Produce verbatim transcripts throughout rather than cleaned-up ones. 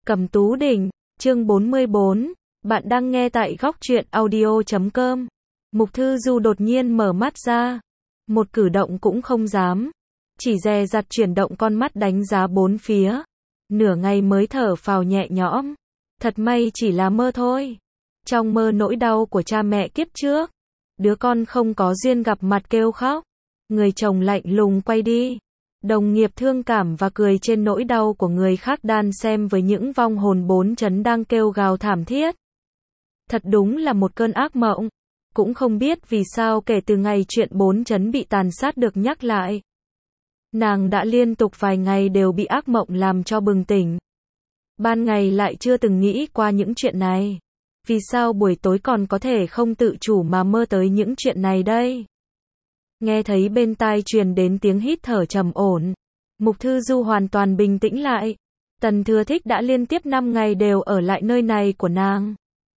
Cẩm Tú Đỉnh, chương bốn mươi bốn, bạn đang nghe tại góc truyện audio chấm com. Mục Thư Du đột nhiên mở mắt ra, một cử động cũng không dám, chỉ dè dặt chuyển động con mắt đánh giá bốn phía, nửa ngày mới thở phào nhẹ nhõm, thật may chỉ là mơ thôi. Trong mơ nỗi đau của cha mẹ kiếp trước, đứa con không có duyên gặp mặt kêu khóc, người chồng lạnh lùng quay đi, đồng nghiệp thương cảm và cười trên nỗi đau của người khác đan xen với những vong hồn bốn chấn đang kêu gào thảm thiết. Thật đúng là một cơn ác mộng, cũng không biết vì sao kể từ ngày chuyện bốn chấn bị tàn sát được nhắc lại, nàng đã liên tục vài ngày đều bị ác mộng làm cho bừng tỉnh. Ban ngày lại chưa từng nghĩ qua những chuyện này, vì sao buổi tối còn có thể không tự chủ mà mơ tới những chuyện này đây? Nghe thấy bên tai truyền đến tiếng hít thở trầm ổn, Mục Thư Du hoàn toàn bình tĩnh lại. Tần Thừa Thích đã liên tiếp năm ngày đều ở lại nơi này của nàng.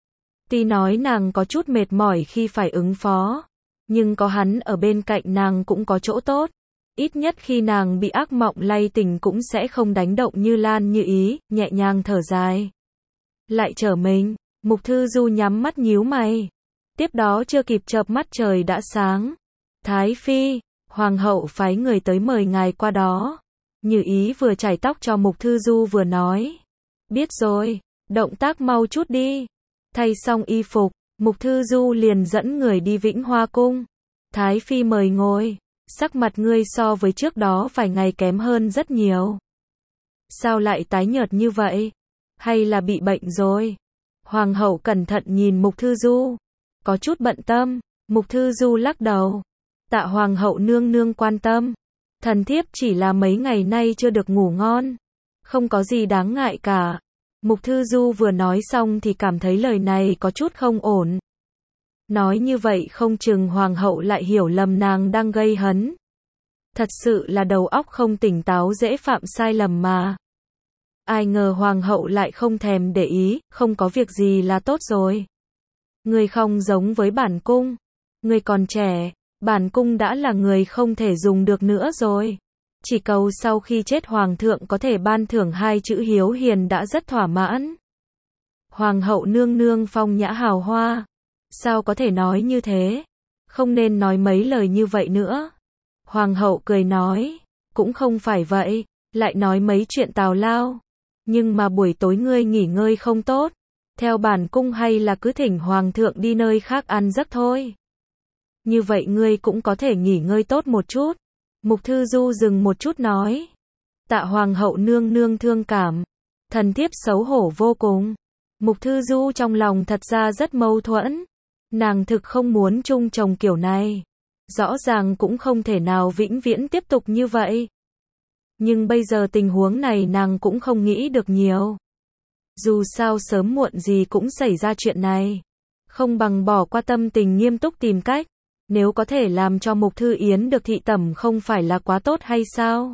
Tuy nói nàng có chút mệt mỏi khi phải ứng phó, nhưng có hắn ở bên cạnh nàng cũng có chỗ tốt. Ít nhất khi nàng bị ác mộng lay tỉnh cũng sẽ không đánh động như Lan như ý, nhẹ nhàng thở dài. Lại trở mình, Mục Thư Du nhắm mắt nhíu mày. Tiếp đó chưa kịp chợp mắt trời đã sáng. Thái Phi, Hoàng hậu phái người tới mời ngài qua đó. Như ý vừa chải tóc cho Mục Thư Du vừa nói. Biết rồi, động tác mau chút đi. Thay xong y phục, Mục Thư Du liền dẫn người đi Vĩnh Hoa Cung. Thái Phi mời ngồi, sắc mặt ngươi so với trước đó vài ngày kém hơn rất nhiều. Sao lại tái nhợt như vậy? Hay là bị bệnh rồi? Hoàng hậu cẩn thận nhìn Mục Thư Du, có chút bận tâm. Mục Thư Du lắc đầu. Tạ Hoàng hậu nương nương quan tâm. Thần thiếp chỉ là mấy ngày nay chưa được ngủ ngon. Không có gì đáng ngại cả. Mục Thư Du vừa nói xong thì cảm thấy lời này có chút không ổn. Nói như vậy không chừng Hoàng hậu lại hiểu lầm nàng đang gây hấn. Thật sự là đầu óc không tỉnh táo dễ phạm sai lầm mà. Ai ngờ Hoàng hậu lại không thèm để ý, không có việc gì là tốt rồi. Người không giống với bản cung. Người còn trẻ. Bản cung đã là người không thể dùng được nữa rồi. Chỉ cầu sau khi chết Hoàng thượng có thể ban thưởng hai chữ hiếu hiền đã rất thỏa mãn. Hoàng hậu nương nương phong nhã hào hoa. Sao có thể nói như thế? Không nên nói mấy lời như vậy nữa. Hoàng hậu cười nói. Cũng không phải vậy. Lại nói mấy chuyện tào lao. Nhưng mà buổi tối ngươi nghỉ ngơi không tốt. Theo bản cung hay là cứ thỉnh Hoàng thượng đi nơi khác ăn giấc thôi. Như vậy ngươi cũng có thể nghỉ ngơi tốt một chút. Mục Thư Du dừng một chút nói. Tạ Hoàng hậu nương nương thương cảm. Thần thiếp xấu hổ vô cùng. Mục Thư Du trong lòng thật ra rất mâu thuẫn. Nàng thực không muốn chung chồng kiểu này. Rõ ràng cũng không thể nào vĩnh viễn tiếp tục như vậy. Nhưng bây giờ tình huống này nàng cũng không nghĩ được nhiều. Dù sao sớm muộn gì cũng xảy ra chuyện này. Không bằng bỏ qua tâm tình nghiêm túc tìm cách. Nếu có thể làm cho Mục Thư Yến được thị tẩm không phải là quá tốt hay sao?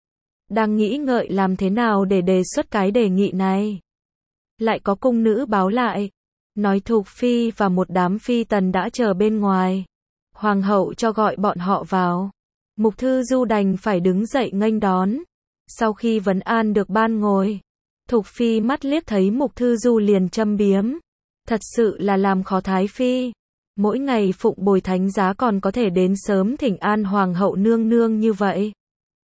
Đang nghĩ ngợi làm thế nào để đề xuất cái đề nghị này. Lại có cung nữ báo lại. Nói Thục Phi và một đám phi tần đã chờ bên ngoài. Hoàng hậu cho gọi bọn họ vào. Mục Thư Du đành phải đứng dậy nghênh đón. Sau khi vấn an được ban ngồi, Thục Phi mắt liếc thấy Mục Thư Du liền châm biếm. Thật sự là làm khó Thái Phi. Mỗi ngày phụng bồi thánh giá còn có thể đến sớm thỉnh an Hoàng hậu nương nương như vậy.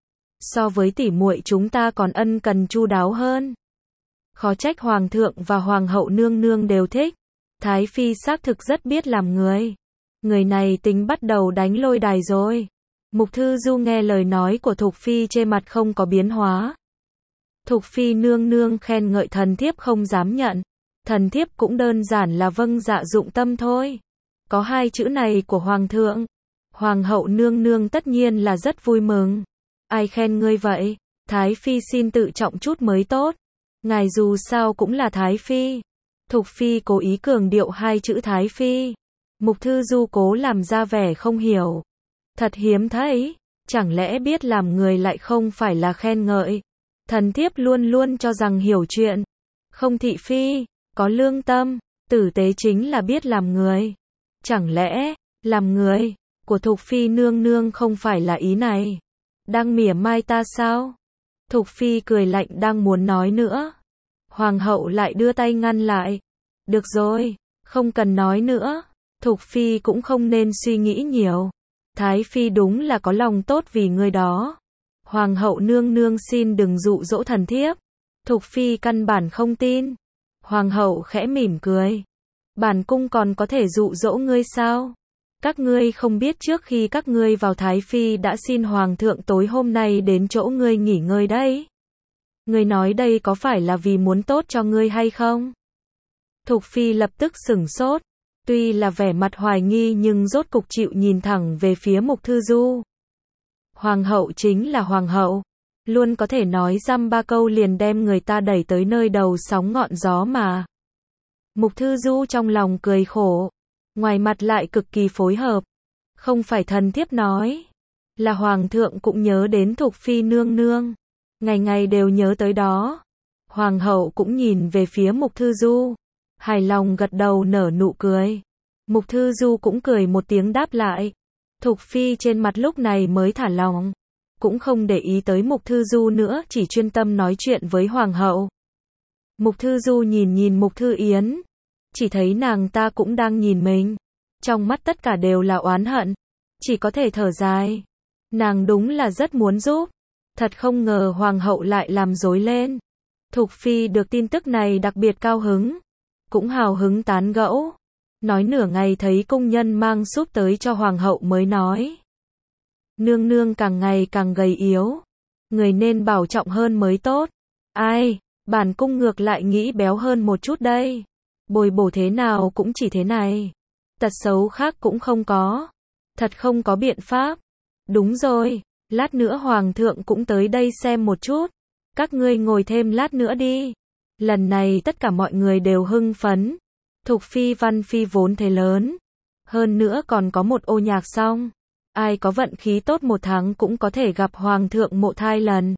So với tỷ muội chúng ta còn ân cần chu đáo hơn. Khó trách Hoàng thượng và Hoàng hậu nương nương đều thích. Thái Phi xác thực rất biết làm người. Người này tính bắt đầu đánh lôi đài rồi. Mục Thư Du nghe lời nói của Thục Phi trên mặt không có biến hóa. Thục Phi nương nương khen ngợi thần thiếp không dám nhận. Thần thiếp cũng đơn giản là vâng dạ dụng tâm thôi. Có hai chữ này của Hoàng thượng. Hoàng hậu nương nương tất nhiên là rất vui mừng. Ai khen ngươi vậy? Thái Phi xin tự trọng chút mới tốt. Ngài dù sao cũng là Thái Phi. Thục Phi cố ý cường điệu hai chữ Thái Phi. Mục Thư Du cố làm ra vẻ không hiểu. Thật hiếm thấy. Chẳng lẽ biết làm người lại không phải là khen ngợi. Thần thiếp luôn luôn cho rằng hiểu chuyện. Không thị phi, có lương tâm, tử tế chính là biết làm người. Chẳng lẽ, làm người, của Thục Phi nương nương không phải là ý này? Đang mỉa mai ta sao? Thục Phi cười lạnh đang muốn nói nữa. Hoàng hậu lại đưa tay ngăn lại. Được rồi, không cần nói nữa. Thục phi cũng không nên suy nghĩ nhiều. Thái phi đúng là có lòng tốt vì người đó. Hoàng hậu nương nương xin đừng dụ dỗ thần thiếp. Thục phi căn bản không tin. Hoàng hậu khẽ mỉm cười. Bản cung còn có thể dụ dỗ ngươi sao? Các ngươi không biết trước khi các ngươi vào Thái phi đã xin hoàng thượng tối hôm nay đến chỗ ngươi nghỉ ngơi đấy. Ngươi nói đây có phải là vì muốn tốt cho ngươi hay không? Thục phi lập tức sửng sốt. Tuy là vẻ mặt hoài nghi nhưng rốt cục chịu nhìn thẳng về phía Mục Thư Du. Hoàng hậu chính là hoàng hậu. Luôn có thể nói dăm ba câu liền đem người ta đẩy tới nơi đầu sóng ngọn gió mà. Mục Thư Du trong lòng cười khổ. Ngoài mặt lại cực kỳ phối hợp. Không phải thần thiếp nói. Là hoàng thượng cũng nhớ đến Thục phi nương nương. Ngày ngày đều nhớ tới đó. Hoàng hậu cũng nhìn về phía Mục Thư Du. Hài lòng gật đầu nở nụ cười. Mục Thư Du cũng cười một tiếng đáp lại. Thục phi trên mặt lúc này mới thả lòng. Cũng không để ý tới Mục Thư Du nữa, chỉ chuyên tâm nói chuyện với hoàng hậu. Mục Thư Du nhìn nhìn Mục Thư Yến. Chỉ thấy nàng ta cũng đang nhìn mình. Trong mắt tất cả đều là oán hận. Chỉ có thể thở dài. Nàng đúng là rất muốn giúp. Thật không ngờ hoàng hậu lại làm rối lên. Thục phi được tin tức này đặc biệt cao hứng. Cũng hào hứng tán gẫu. Nói nửa ngày thấy cung nhân mang súp tới cho hoàng hậu mới nói. Nương nương càng ngày càng gầy yếu. Người nên bảo trọng hơn mới tốt. Ai, bản cung ngược lại nghĩ béo hơn một chút đây. Bồi bổ thế nào cũng chỉ thế này. Tật xấu khác cũng không có. Thật không có biện pháp. Đúng rồi, lát nữa hoàng thượng cũng tới đây xem một chút. Các ngươi ngồi thêm lát nữa đi. Lần này tất cả mọi người đều hưng phấn. Thục phi văn phi vốn thế lớn. Hơn nữa còn có một ô nhạc xong. Ai có vận khí tốt một tháng cũng có thể gặp hoàng thượng mộ thai lần.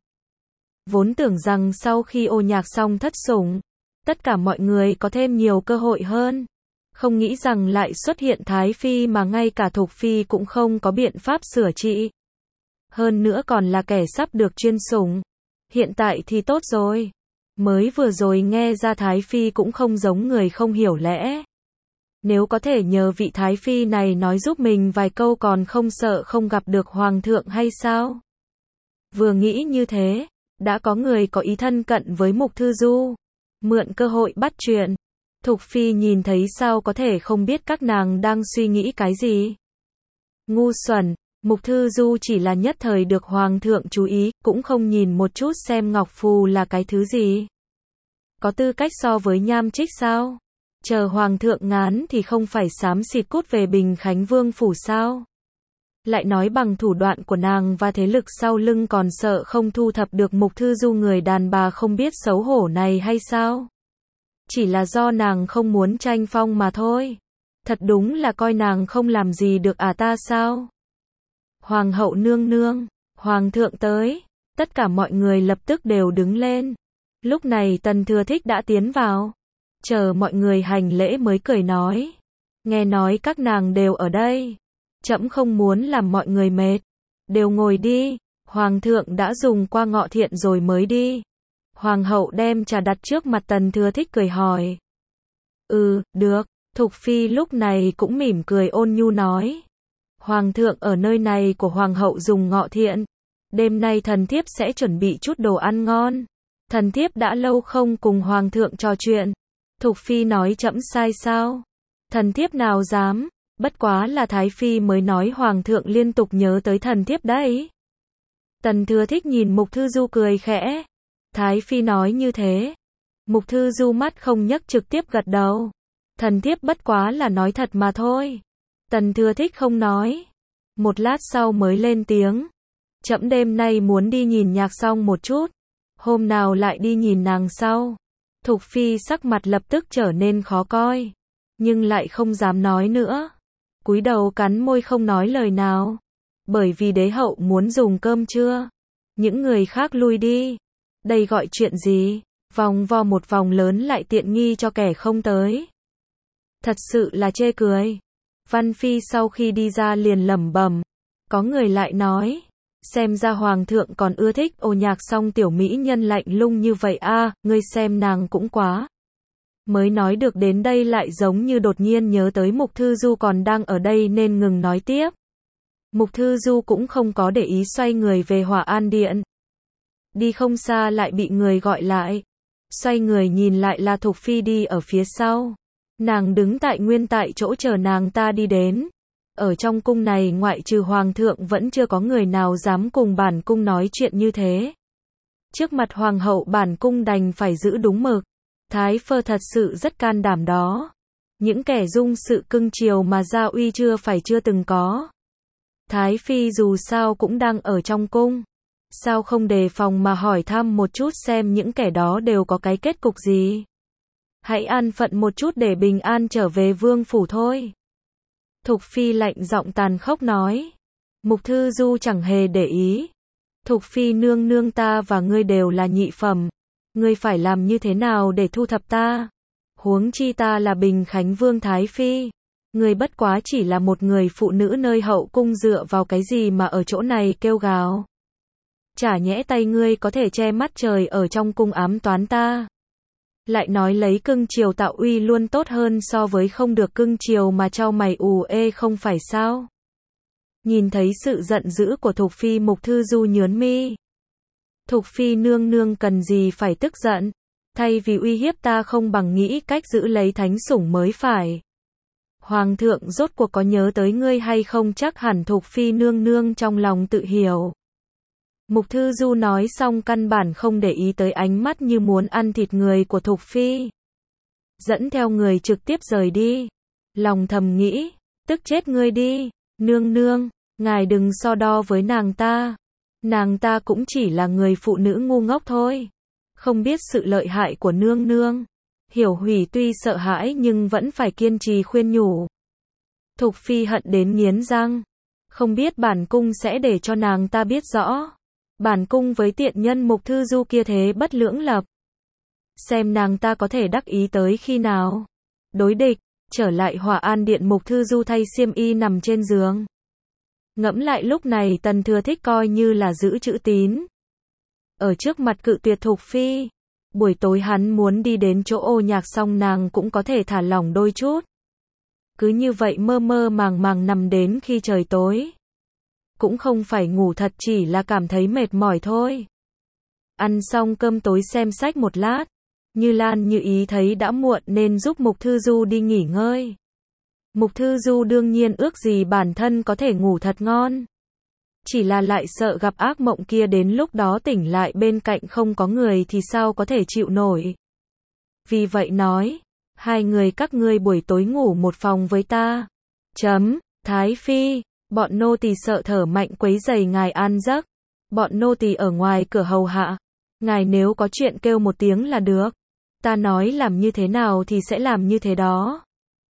Vốn tưởng rằng sau khi ô nhạc xong thất sủng, tất cả mọi người có thêm nhiều cơ hội hơn. Không nghĩ rằng lại xuất hiện Thái phi mà ngay cả Thục phi cũng không có biện pháp sửa trị. Hơn nữa còn là kẻ sắp được chuyên sủng. Hiện tại thì tốt rồi. Mới vừa rồi nghe ra Thái phi cũng không giống người không hiểu lẽ. Nếu có thể nhờ vị Thái phi này nói giúp mình vài câu còn không sợ không gặp được hoàng thượng hay sao? Vừa nghĩ như thế, đã có người có ý thân cận với Mục Thư Du. Mượn cơ hội bắt chuyện. Thục phi nhìn thấy sao có thể không biết các nàng đang suy nghĩ cái gì. Ngu xuẩn, Mục Thư Du chỉ là nhất thời được hoàng thượng chú ý, cũng không nhìn một chút xem ngọc phù là cái thứ gì. Có tư cách so với Nham Trích sao? Chờ hoàng thượng ngán thì không phải xám xịt cút về Bình Khánh Vương phủ sao? Lại nói bằng thủ đoạn của nàng và thế lực sau lưng còn sợ không thu thập được Mục Thư Du người đàn bà không biết xấu hổ này hay sao? Chỉ là do nàng không muốn tranh phong mà thôi. Thật đúng là coi nàng không làm gì được à ta sao? Hoàng hậu nương nương, hoàng thượng tới. Tất cả mọi người lập tức đều đứng lên. Lúc này Tần Thừa Thích đã tiến vào. Chờ mọi người hành lễ mới cười nói. Nghe nói các nàng đều ở đây. Trẫm không muốn làm mọi người mệt. Đều ngồi đi. Hoàng thượng đã dùng qua ngọ thiện rồi mới đi. Hoàng hậu đem trà đặt trước mặt Tần Thừa Thích cười hỏi. Ừ, được. Thục phi lúc này cũng mỉm cười ôn nhu nói. Hoàng thượng ở nơi này của hoàng hậu dùng ngọ thiện. Đêm nay thần thiếp sẽ chuẩn bị chút đồ ăn ngon. Thần thiếp đã lâu không cùng hoàng thượng trò chuyện. Thục phi nói trẫm sai sao? Thần thiếp nào dám, bất quá là Thái phi mới nói hoàng thượng liên tục nhớ tới thần thiếp đấy. Tần Thừa Thích nhìn Mục Thư Du cười khẽ. Thái phi nói như thế. Mục Thư Du mắt không nhấc trực tiếp gật đầu. Thần thiếp bất quá là nói thật mà thôi. Tần Thừa Thích không nói. Một lát sau mới lên tiếng. Trẫm đêm nay muốn đi nhìn nhạc xong một chút. Hôm nào lại đi nhìn nàng sau. Thục phi sắc mặt lập tức trở nên khó coi. Nhưng lại không dám nói nữa. Cúi đầu cắn môi không nói lời nào. Bởi vì đế hậu muốn dùng cơm trưa. Những người khác lui đi. Đây gọi chuyện gì? Vòng vo một vòng lớn lại tiện nghi cho kẻ không tới. Thật sự là chê cười. Văn Phi sau khi đi ra liền lẩm bẩm. Có người lại nói. Xem ra hoàng thượng còn ưa thích Ô Nhạc Song tiểu mỹ nhân lạnh lùng như vậy a, ngươi xem nàng cũng quá. Mới nói được đến đây lại giống như đột nhiên nhớ tới Mục Thư Du còn đang ở đây nên ngừng nói tiếp. Mục Thư Du cũng không có để ý xoay người về Hỏa An Điện. Đi không xa lại bị người gọi lại. Xoay người nhìn lại là Thục Phi đi ở phía sau. Nàng đứng tại nguyên tại chỗ chờ nàng ta đi đến. Ở trong cung này ngoại trừ hoàng thượng vẫn chưa có người nào dám cùng bản cung nói chuyện như thế. Trước mặt hoàng hậu bản cung đành phải giữ đúng mực. Thái Phơ thật sự rất can đảm đó. Những kẻ dung sự cưng chiều mà gia uy chưa phải chưa từng có. Thái Phi dù sao cũng đang ở trong cung. Sao không đề phòng mà hỏi thăm một chút xem những kẻ đó đều có cái kết cục gì. Hãy an phận một chút để bình an trở về vương phủ thôi. Thục Phi lạnh giọng tàn khốc nói. Mục Thư Du chẳng hề để ý. Thục Phi nương nương, ta và ngươi đều là nhị phẩm. Ngươi phải làm như thế nào để thu thập ta? Huống chi ta là Bình Khánh Vương Thái Phi. Ngươi bất quá chỉ là một người phụ nữ nơi hậu cung, dựa vào cái gì mà ở chỗ này kêu gào? Chả nhẽ tay ngươi có thể che mắt trời ở trong cung ám toán ta? Lại nói lấy cưng chiều tạo uy luôn tốt hơn so với không được cưng chiều mà trao mày ù ê không phải sao? Nhìn thấy sự giận dữ của Thục Phi, Mục Thư Du nhướng mi. Thục Phi nương nương cần gì phải tức giận? Thay vì uy hiếp ta không bằng nghĩ cách giữ lấy thánh sủng mới phải. Hoàng thượng rốt cuộc có nhớ tới ngươi hay không? Chắc hẳn Thục Phi nương nương trong lòng tự hiểu. Mục Thư Du nói xong căn bản không để ý tới ánh mắt như muốn ăn thịt người của Thục Phi. Dẫn theo người trực tiếp rời đi. Lòng thầm nghĩ, tức chết ngươi đi, nương nương, ngài đừng so đo với nàng ta. Nàng ta cũng chỉ là người phụ nữ ngu ngốc thôi. Không biết sự lợi hại của nương nương. Hiểu Hủy tuy sợ hãi nhưng vẫn phải kiên trì khuyên nhủ. Thục Phi hận đến nghiến răng. Không biết bản cung sẽ để cho nàng ta biết rõ. Bản cung với tiện nhân Mục Thư Du kia thế bất lưỡng lập. Xem nàng ta có thể đắc ý tới khi nào. Đối địch, trở lại Hỏa An Điện, Mục Thư Du thay xiêm y nằm trên giường. Ngẫm lại lúc này Tần Thừa Thích coi như là giữ chữ tín. Ở trước mặt cự tuyệt Thục Phi. Buổi tối hắn muốn đi đến chỗ Ô Nhạc Song nàng cũng có thể thả lỏng đôi chút. Cứ như vậy mơ mơ màng màng nằm đến khi trời tối. Cũng không phải ngủ thật, chỉ là cảm thấy mệt mỏi thôi. Ăn xong cơm tối xem sách một lát. Như Lan Như Ý thấy đã muộn nên giúp Mục Thư Du đi nghỉ ngơi. Mục Thư Du đương nhiên ước gì bản thân có thể ngủ thật ngon. Chỉ là lại sợ gặp ác mộng kia đến lúc đó tỉnh lại bên cạnh không có người thì sao có thể chịu nổi. Vì vậy nói, hai người các ngươi buổi tối ngủ một phòng với ta. Chấm, Thái Phi, bọn nô tỳ sợ thở mạnh quấy rầy ngài an giấc. Bọn nô tỳ ở ngoài cửa hầu hạ. Ngài nếu có chuyện kêu một tiếng là được. Ta nói làm như thế nào thì sẽ làm như thế đó.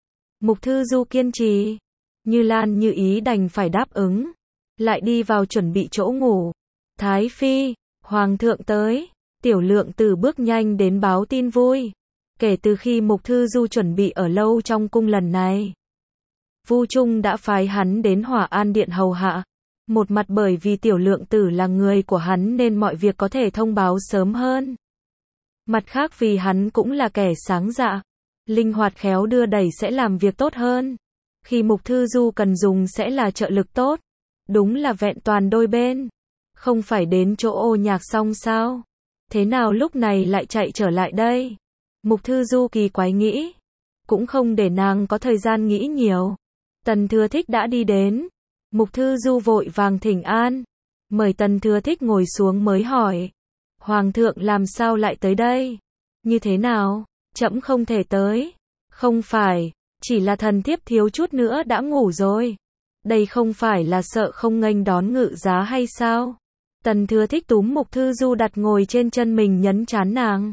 Mục Thư Du kiên trì. Như Lan Như Ý đành phải đáp ứng. Lại đi vào chuẩn bị chỗ ngủ. Thái Phi, Hoàng thượng tới. Tiểu Lượng Tử bước nhanh đến báo tin vui. Kể từ khi Mục Thư Du chuẩn bị ở lâu trong cung lần này, Vu Trung đã phái hắn đến Hỏa An Điện hầu hạ. Một mặt bởi vì Tiểu Lượng Tử là người của hắn nên mọi việc có thể thông báo sớm hơn. Mặt khác vì hắn cũng là kẻ sáng dạ, linh hoạt khéo đưa đẩy sẽ làm việc tốt hơn. Khi Mục Thư Du cần dùng sẽ là trợ lực tốt. Đúng là vẹn toàn đôi bên. Không phải đến chỗ Ô Nhạc Song sao? Thế nào lúc này lại chạy trở lại đây? Mục Thư Du kỳ quái nghĩ. Cũng không để nàng có thời gian nghĩ nhiều. Tần Thừa Thích đã đi đến. Mục Thư Du vội vàng thỉnh an. Mời Tần Thừa Thích ngồi xuống mới hỏi. Hoàng thượng làm sao lại tới đây? Như thế nào? Trẫm không thể tới. Không phải, chỉ là thần thiếp thiếu chút nữa đã ngủ rồi. Đây không phải là sợ không nghênh đón ngự giá hay sao? Tần Thừa Thích túm Mục Thư Du đặt ngồi trên chân mình nhấn trán nàng.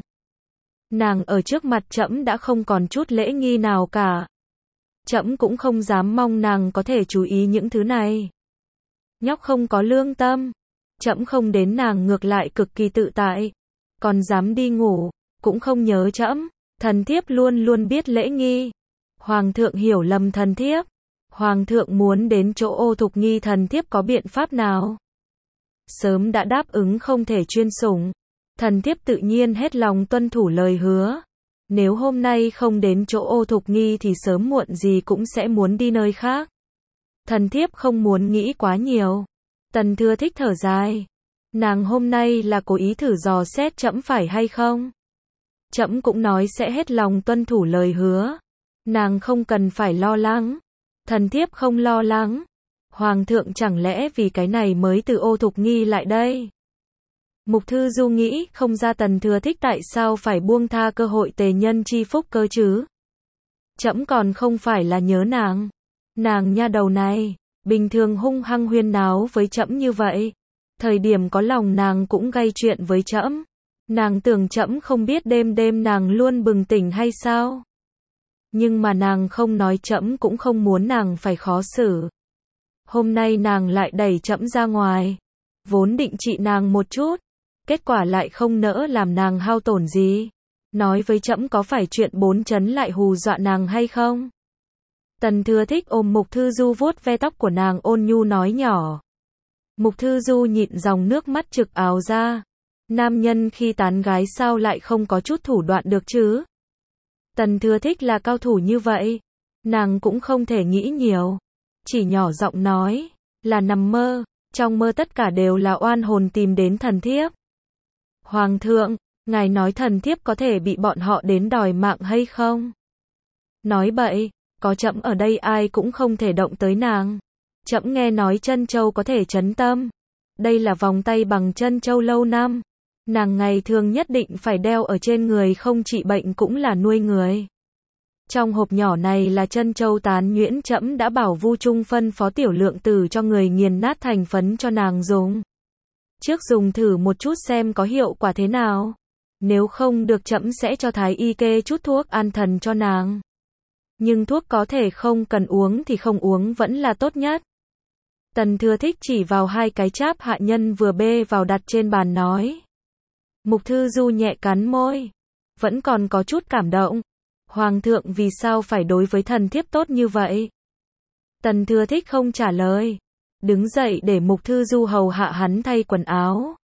Nàng ở trước mặt trẫm đã không còn chút lễ nghi nào cả. Trẫm cũng không dám mong nàng có thể chú ý những thứ này. Nhóc không có lương tâm. Trẫm không đến nàng ngược lại cực kỳ tự tại. Còn dám đi ngủ, cũng không nhớ trẫm. Thần thiếp luôn luôn biết lễ nghi. Hoàng thượng hiểu lầm thần thiếp. Hoàng thượng muốn đến chỗ Ô Thục Nghi, thần thiếp có biện pháp nào? sớm đã đáp ứng không thể chuyên sủng. Thần thiếp tự nhiên hết lòng tuân thủ lời hứa. Nếu hôm nay không đến chỗ Ô Thục Nghi thì sớm muộn gì cũng sẽ muốn đi nơi khác. Thần thiếp không muốn nghĩ quá nhiều. Tần Thừa Thích thở dài. Nàng hôm nay là cố ý thử dò xét trẫm phải hay không? Trẫm cũng nói sẽ hết lòng tuân thủ lời hứa. Nàng không cần phải lo lắng. Thần thiếp không lo lắng. Hoàng thượng chẳng lẽ vì cái này mới từ Ô Thục Nghi lại đây? Mục Thư Du nghĩ không ra Tần Thừa Thích tại sao phải buông tha cơ hội tề nhân chi phúc cơ chứ? Trẫm còn không phải là nhớ nàng. Nàng nha đầu này, bình thường hung hăng huyên náo với trẫm như vậy. Thời điểm có lòng nàng cũng gây chuyện với trẫm. Nàng tưởng trẫm không biết đêm đêm nàng luôn bừng tỉnh hay sao? Nhưng mà nàng không nói trẫm cũng không muốn nàng phải khó xử. Hôm nay nàng lại đẩy trẫm ra ngoài. Vốn định trị nàng một chút. Kết quả lại không nỡ làm nàng hao tổn gì. Nói với trẫm có phải chuyện bốn chấn lại hù dọa nàng hay không? Tần Thừa Thích ôm Mục Thư Du vuốt ve tóc của nàng ôn nhu nói nhỏ. Mục Thư Du nhịn dòng nước mắt trực ào ra. Nam nhân khi tán gái sao lại không có chút thủ đoạn được chứ? Tần Thừa Thích là cao thủ như vậy. Nàng cũng không thể nghĩ nhiều. Chỉ nhỏ giọng nói. Là nằm mơ. Trong mơ tất cả đều là oan hồn tìm đến thần thiếp. Hoàng thượng, ngài nói thần thiếp có thể bị bọn họ đến đòi mạng hay không? Nói bậy, có trẫm ở đây ai cũng không thể động tới nàng. Trẫm nghe nói chân châu có thể trấn tâm. Đây là vòng tay bằng chân châu lâu năm. Nàng ngày thường nhất định phải đeo ở trên người, không trị bệnh cũng là nuôi người. Trong hộp nhỏ này là chân châu tán nhuyễn, trẫm đã bảo Vu Trung phân phó Tiểu Lượng Tử cho người nghiền nát thành phấn cho nàng dùng. Trước dùng thử một chút xem có hiệu quả thế nào. Nếu không được trẫm sẽ cho thái y kê chút thuốc an thần cho nàng. Nhưng thuốc có thể không cần uống thì không uống vẫn là tốt nhất. Tần Thừa Thích chỉ vào hai cái cháp hạ nhân vừa bê vào đặt trên bàn nói. Mục Thư Du nhẹ cắn môi. Vẫn còn có chút cảm động. Hoàng thượng vì sao phải đối với thần thiếp tốt như vậy? Tần Thừa Thích không trả lời. Đứng dậy để Mục Thư Du hầu hạ hắn thay quần áo.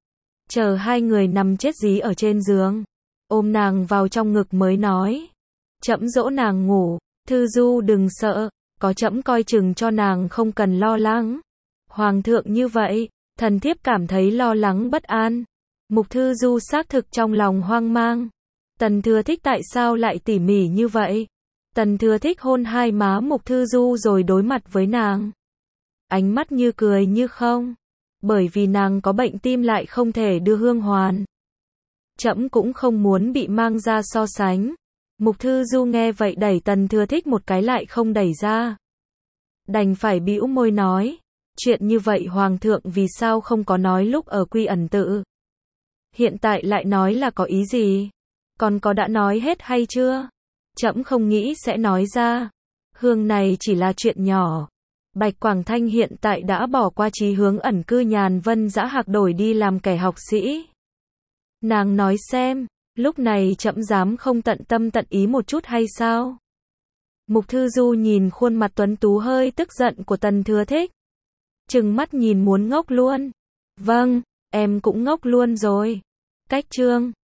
Chờ hai người nằm chết dí ở trên giường. Ôm nàng vào trong ngực mới nói. Trẫm dỗ nàng ngủ. Thư Du đừng sợ. Có trẫm coi chừng cho nàng, không cần lo lắng. Hoàng thượng như vậy. Thần thiếp cảm thấy lo lắng bất an. Mục Thư Du xác thực trong lòng hoang mang. Tần Thừa Thích tại sao lại tỉ mỉ như vậy? Tần Thừa Thích hôn hai má Mục Thư Du rồi đối mặt với nàng. Ánh mắt như cười như không. Bởi vì nàng có bệnh tim lại không thể đưa hương hoàn. Trẫm cũng không muốn bị mang ra so sánh. Mục Thư Du nghe vậy đẩy Tần Thừa Thích một cái lại không đẩy ra. Đành phải bĩu môi nói. Chuyện như vậy Hoàng thượng vì sao không có nói lúc ở Quy Ẩn Tự? Hiện tại lại nói là có ý gì? Còn có đã nói hết hay chưa? Trẫm không nghĩ sẽ nói ra. Hương này chỉ là chuyện nhỏ. Bạch Quảng Thanh hiện tại đã bỏ qua chí hướng ẩn cư nhàn vân dã hạc đổi đi làm kẻ học sĩ. Nàng nói xem, lúc này trẫm dám không tận tâm tận ý một chút hay sao? Mục Thư Du nhìn khuôn mặt tuấn tú hơi tức giận của Tần Thừa Thích. Trừng mắt nhìn muốn ngốc luôn. Vâng, em cũng ngốc luôn rồi. Cách chương